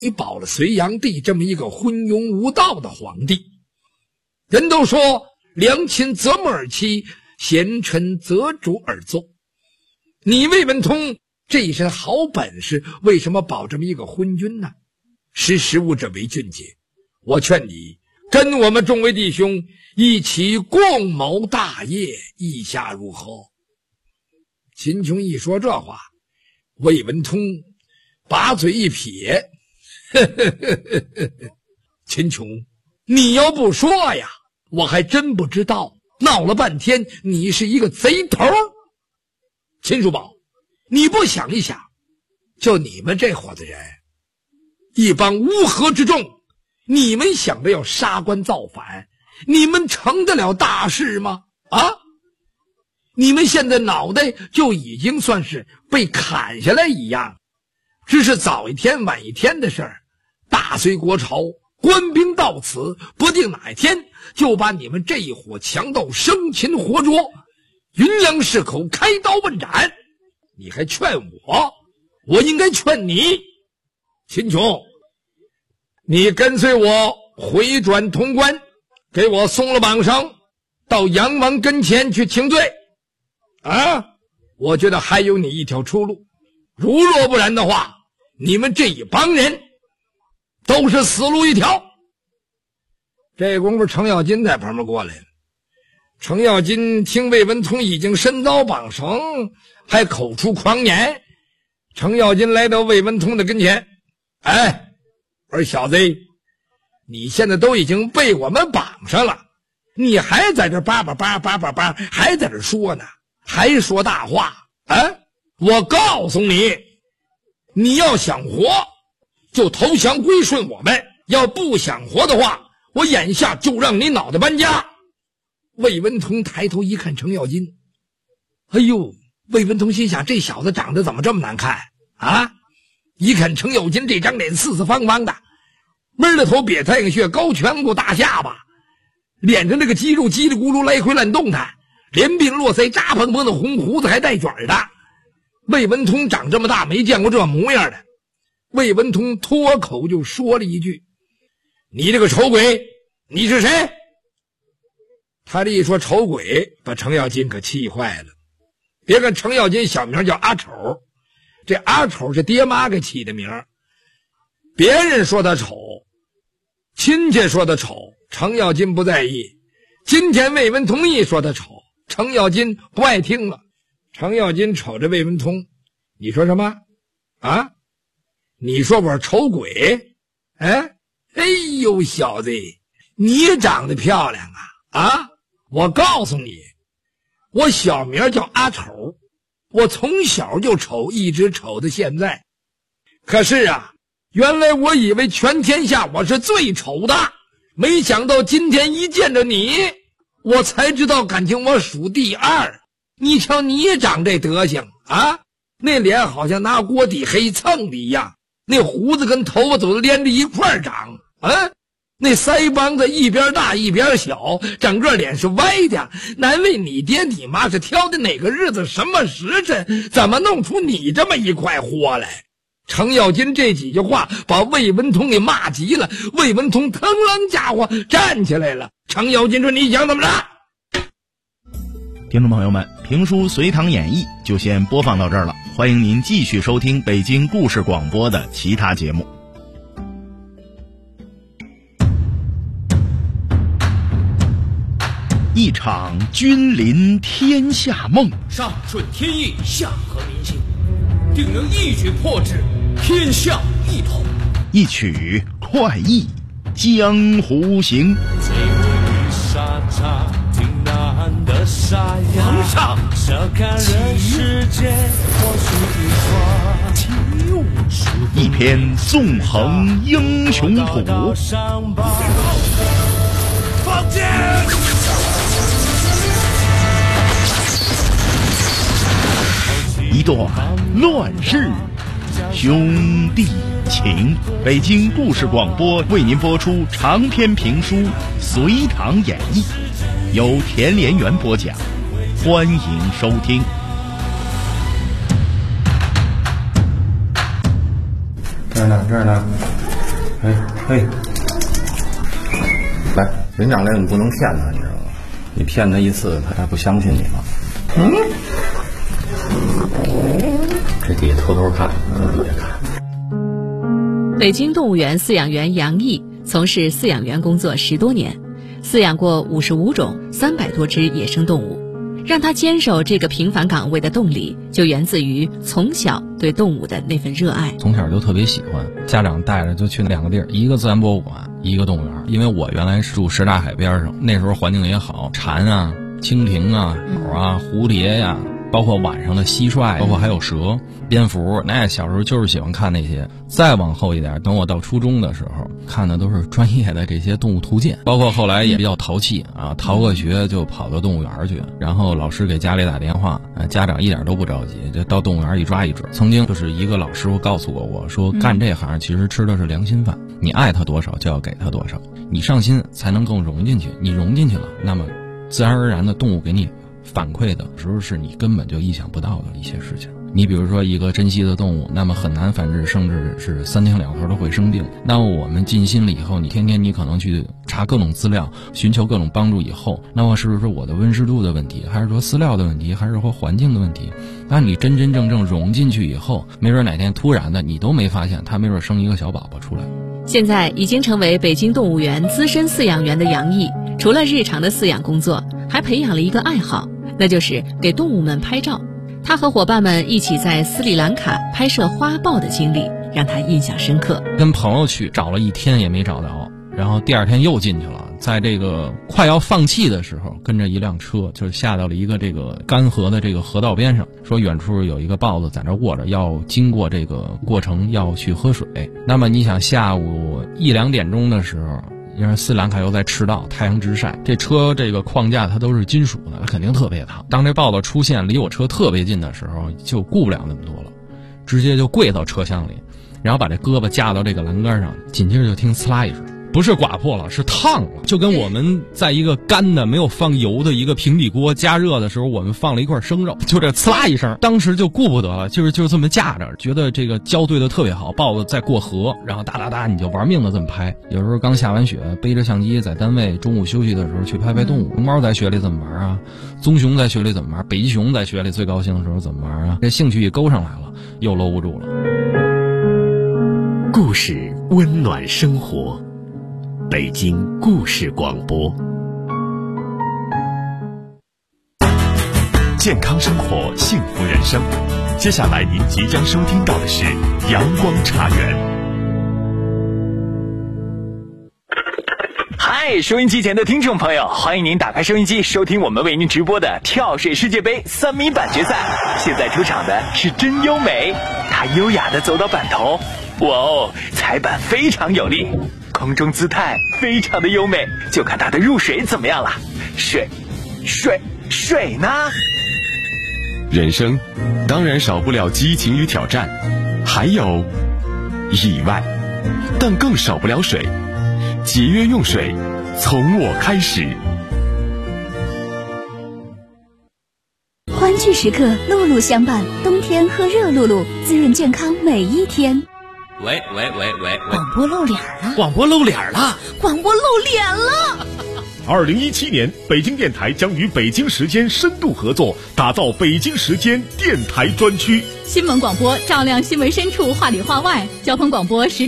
保了隋炀帝这么一个昏庸无道的皇帝。人都说良禽择木而栖，贤臣择主而坐。你魏文通这一身好本事，为什么保这么一个昏君呢？识时务者为俊杰，我劝你跟我们众位弟兄一起共谋大业，意下如何？秦琼一说这话，魏文通把嘴一撇，秦琼，你要不说呀，我还真不知道，闹了半天你是一个贼头。秦叔宝，你不想一想，就你们这伙子人，一帮乌合之众，你们想着要杀官造反，你们成得了大事吗？啊，你们现在脑袋就已经算是被砍下来一样，只是早一天晚一天的事儿。大隋国朝官兵到此，不定哪一天就把你们这一伙强盗生擒活捉，云阳市口开刀问斩。你还劝我，我应该劝你。秦琼，你跟随我回转潼关，给我送了绑绳，到杨王跟前去请罪啊！我觉得还有你一条出路，如若不然的话，你们这一帮人都是死路一条。这功夫程咬金在旁边过来了。程咬金听魏文通已经身遭绑绳，还口出狂言。程咬金来到魏文通的跟前，哎，我说小子，你现在都已经被我们绑上了，你还在这叭叭叭叭叭叭，还在这说呢，还说大话啊！我告诉你，你要想活就投降归顺我们，要不想活的话，我眼下就让你脑袋搬家。魏文通抬头一看程咬金，哎呦，魏文通心想，这小子长得怎么这么难看啊？一看程咬金这张脸四四方方的，闷着头瘪太阳穴，高颧骨大下巴，脸上那个肌肉叽里咕噜来回乱动弹，连鬓络腮扎蓬蓬的红胡子还带卷的。魏文通长这么大没见过这模样的。魏文通脱口就说了一句，你这个丑鬼，你是谁？他这一说丑鬼，把程咬金可气坏了。别看程咬金小名叫阿丑，这阿丑是爹妈给起的名，别人说他丑，亲戚说他丑，程咬金不在意。今天魏文通一说他丑，程咬金不爱听了。程咬金瞅着魏文通，你说什么啊？你说我是丑鬼？哎呦，小子，你长得漂亮啊！我告诉你，我小名叫阿丑，我从小就丑，一直丑到现在。可是啊，原来我以为全天下我是最丑的，没想到今天一见着你，我才知道感情我数第二。你瞧你长这德行啊，那脸好像拿锅底黑蹭的一样，那胡子跟头发都连着一块长啊，那腮帮子一边大一边小，整个脸是歪的，难为你爹你妈是挑的哪个日子什么时辰，怎么弄出你这么一块货来？程咬金这几句话把魏文通给骂急了，魏文通腾楞家伙站起来了。程咬金说，你想怎么着？ 听众朋友们，评书《隋唐演义》就先播放到这儿了，欢迎您继续收听北京故事广播的其他节目。一场君临天下梦， 上顺天意，下合民心，定能一举破之，天下一统。 一曲快意江湖行。 最不与沙场挺难的沙哑， 皇上， 这看人世间或许一说， 一篇纵横英雄谱， 放箭！ 一段乱世兄弟情。北京故事广播为您播出长篇评书《隋唐演义》，由田连元播讲，欢迎收听。 这儿呢来，人长来你不能骗他，你知道吗？你骗他一次，他还不相信你了。这底下偷偷看，这底下看。 北京动物园饲养员杨毅从事饲养员工作10多年，饲养过55种300多只野生动物。让他坚守这个平凡岗位的动力，就源自于从小对动物的那份热爱。 从小就特别喜欢，家长带着就去2个地儿，一个自然博物馆，一个动物园。因为我原来是住什刹海边上，那时候环境也好，蝉啊、蜻蜓啊、鸟啊、蝴蝶呀，包括晚上的蟋蟀，包括还有蛇、蝙蝠，那小时候就是喜欢看那些。再往后一点，等我到初中的时候，看的都是专业的这些动物图鉴，包括后来也比较淘气啊，逃个学就跑到动物园去，然后老师给家里打电话，家长一点都不着急，就到动物园一抓一准。曾经就是一个老师傅告诉过我说，干这行其实吃的是良心饭，你爱他多少就要给他多少，你上心才能更融进去，你融进去了，那么自然而然的动物给你反馈的时候是你根本就意想不到的一些事情。你比如说一个珍稀的动物，那么很难繁殖，甚至是3天2头都会生病。那么我们尽心了以后，你天天你可能去查各种资料，寻求各种帮助以后，那么是不是我的温湿度的问题，还是说饲料的问题，还是说环境的问题？那你真真正正融进去以后，没准哪天突然的你都没发现，它没准生一个小宝宝出来。 现在已经成为北京动物园资深饲养员的杨毅，除了日常的饲养工作，还培养了一个爱好，那就是给动物们拍照。他和伙伴们一起在斯里兰卡拍摄花豹的经历让他印象深刻。 跟朋友去找了1天也没找到，然后第2天又进去了，在这个快要放弃的时候，跟着一辆车就下到了一个这个干涸的这个河道边上，说远处有一个豹子在那卧着，要经过这个过程要去喝水。那么你想下午1、2点钟的时候，因为斯里兰卡又在赤道，太阳直晒，这车这个框架它都是金属的，它肯定特别烫。当这豹子出现离我车特别近的时候，就顾不了那么多了，直接就跪到车厢里，然后把这胳膊架到这个栏杆上，紧接着就听呲啦一声，不是刮破了，是烫了，就跟我们在一个干的没有放油的一个平底锅加热的时候，我们放了一块生肉，就这呲啦一声，当时就顾不得了，就这么架着，觉得这个交对的特别好，豹子在过河，然后哒哒哒你就玩命的这么拍。有时候刚下完雪，背着相机在单位中午休息的时候去拍拍动物，熊猫在雪里怎么玩啊，棕熊在雪里怎么玩，北极熊在雪里最高兴的时候怎么玩啊，这兴趣一勾上来了，又搂不住了。 故事温暖生活，北京故事广播。 健康生活，幸福人生。接下来您即将收听到的是阳光茶园。 嗨，收音机前的听众朋友，欢迎您打开收音机，收听我们为您直播的跳水世界杯3米板决赛。现在出场的是真优美，她优雅地走到板头，哇哦，踩板非常有力，空中姿态非常的优美，就看她的入水怎么样了。水呢？ 人生当然少不了激情与挑战，还有意外，但更少不了水。节约用水，从我开始。 欢聚时刻，露露相伴，冬天喝热露露，滋润健康每一天。 喂， 广播露脸了！ 广播露脸了！ 广播露脸了 ！2017年，北京电台将与北京时间深度合作，打造北京时间电台专区。 新闻广播照亮新闻深处，话里话外；交通广播实